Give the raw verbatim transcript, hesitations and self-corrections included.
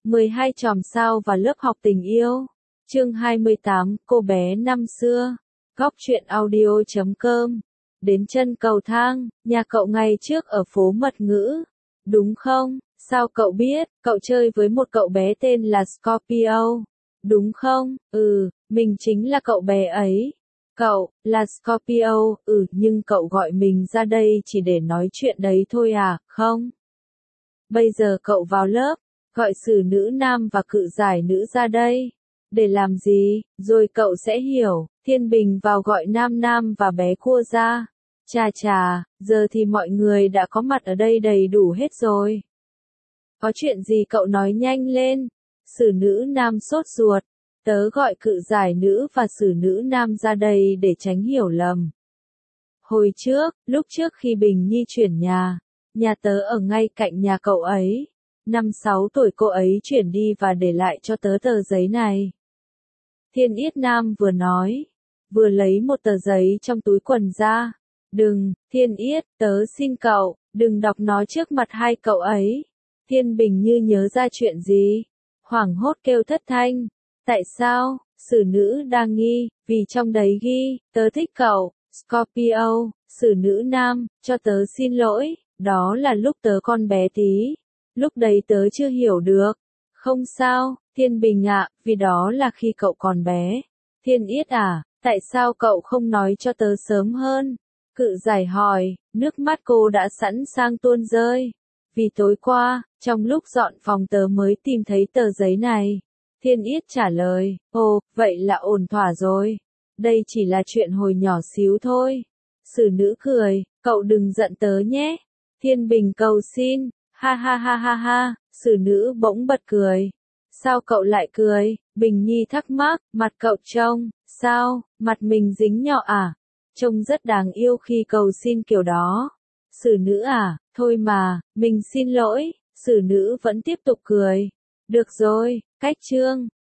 mười hai chòm sao và lớp học tình yêu. Chương hai mươi tám, cô bé năm xưa. Góc truyện audio chấm com. Đến chân cầu thang, nhà cậu ngày trước ở phố Mật Ngữ. Đúng không? Sao cậu biết? Cậu chơi với một cậu bé tên là Scorpio. Đúng không? Ừ, mình chính là cậu bé ấy. Cậu, là Scorpio, ừ, nhưng cậu gọi mình ra đây chỉ để nói chuyện đấy thôi à, không? Bây giờ cậu vào lớp, gọi xử nữ nam và cự giải nữ ra đây. Để làm gì? Rồi cậu sẽ hiểu. Thiên Bình vào gọi nam nam và bé cua ra. Chà chà, giờ thì mọi người đã có mặt ở đây đầy đủ hết rồi. Có chuyện gì cậu nói nhanh lên. Xử nữ nam sốt ruột. Tớ gọi cự giải nữ và xử nữ nam ra đây để tránh hiểu lầm. Hồi trước, lúc trước khi Bình Nhi chuyển nhà, nhà tớ ở ngay cạnh nhà cậu ấy. Năm sáu tuổi cô ấy chuyển đi và để lại cho tớ tờ giấy này. Thiên Yết Nam vừa nói, vừa lấy một tờ giấy trong túi quần ra. Đừng, Thiên Yết, tớ xin cậu, đừng đọc nó trước mặt hai cậu ấy. Thiên Bình như nhớ ra chuyện gì, hoảng hốt kêu thất thanh. Tại sao? Xử nữ đang nghi, vì trong đấy ghi, tớ thích cậu, Scorpio. Xử nữ nam, cho tớ xin lỗi, đó là lúc tớ con bé tí. Lúc đấy tớ chưa hiểu được. Không sao, Thiên Bình ạ, vì đó là khi cậu còn bé. Thiên Yết à, tại sao cậu không nói cho tớ sớm hơn? Cự giải hỏi, nước mắt cô đã sẵn sàng tuôn rơi. Vì tối qua, trong lúc dọn phòng tớ mới tìm thấy tờ giấy này. Thiên Yết trả lời, ồ, vậy là ổn thỏa rồi. Đây chỉ là chuyện hồi nhỏ xíu thôi. Xử nữ cười, cậu đừng giận tớ nhé. Thiên Bình cầu xin, ha ha ha ha ha, xử nữ bỗng bật cười. Sao cậu lại cười? Bình Nhi thắc mắc, mặt cậu trông, sao, mặt mình dính nhọ à? Trông rất đáng yêu khi cầu xin kiểu đó. Xử nữ à, thôi mà, mình xin lỗi, xử nữ vẫn tiếp tục cười. Được rồi, cách chương.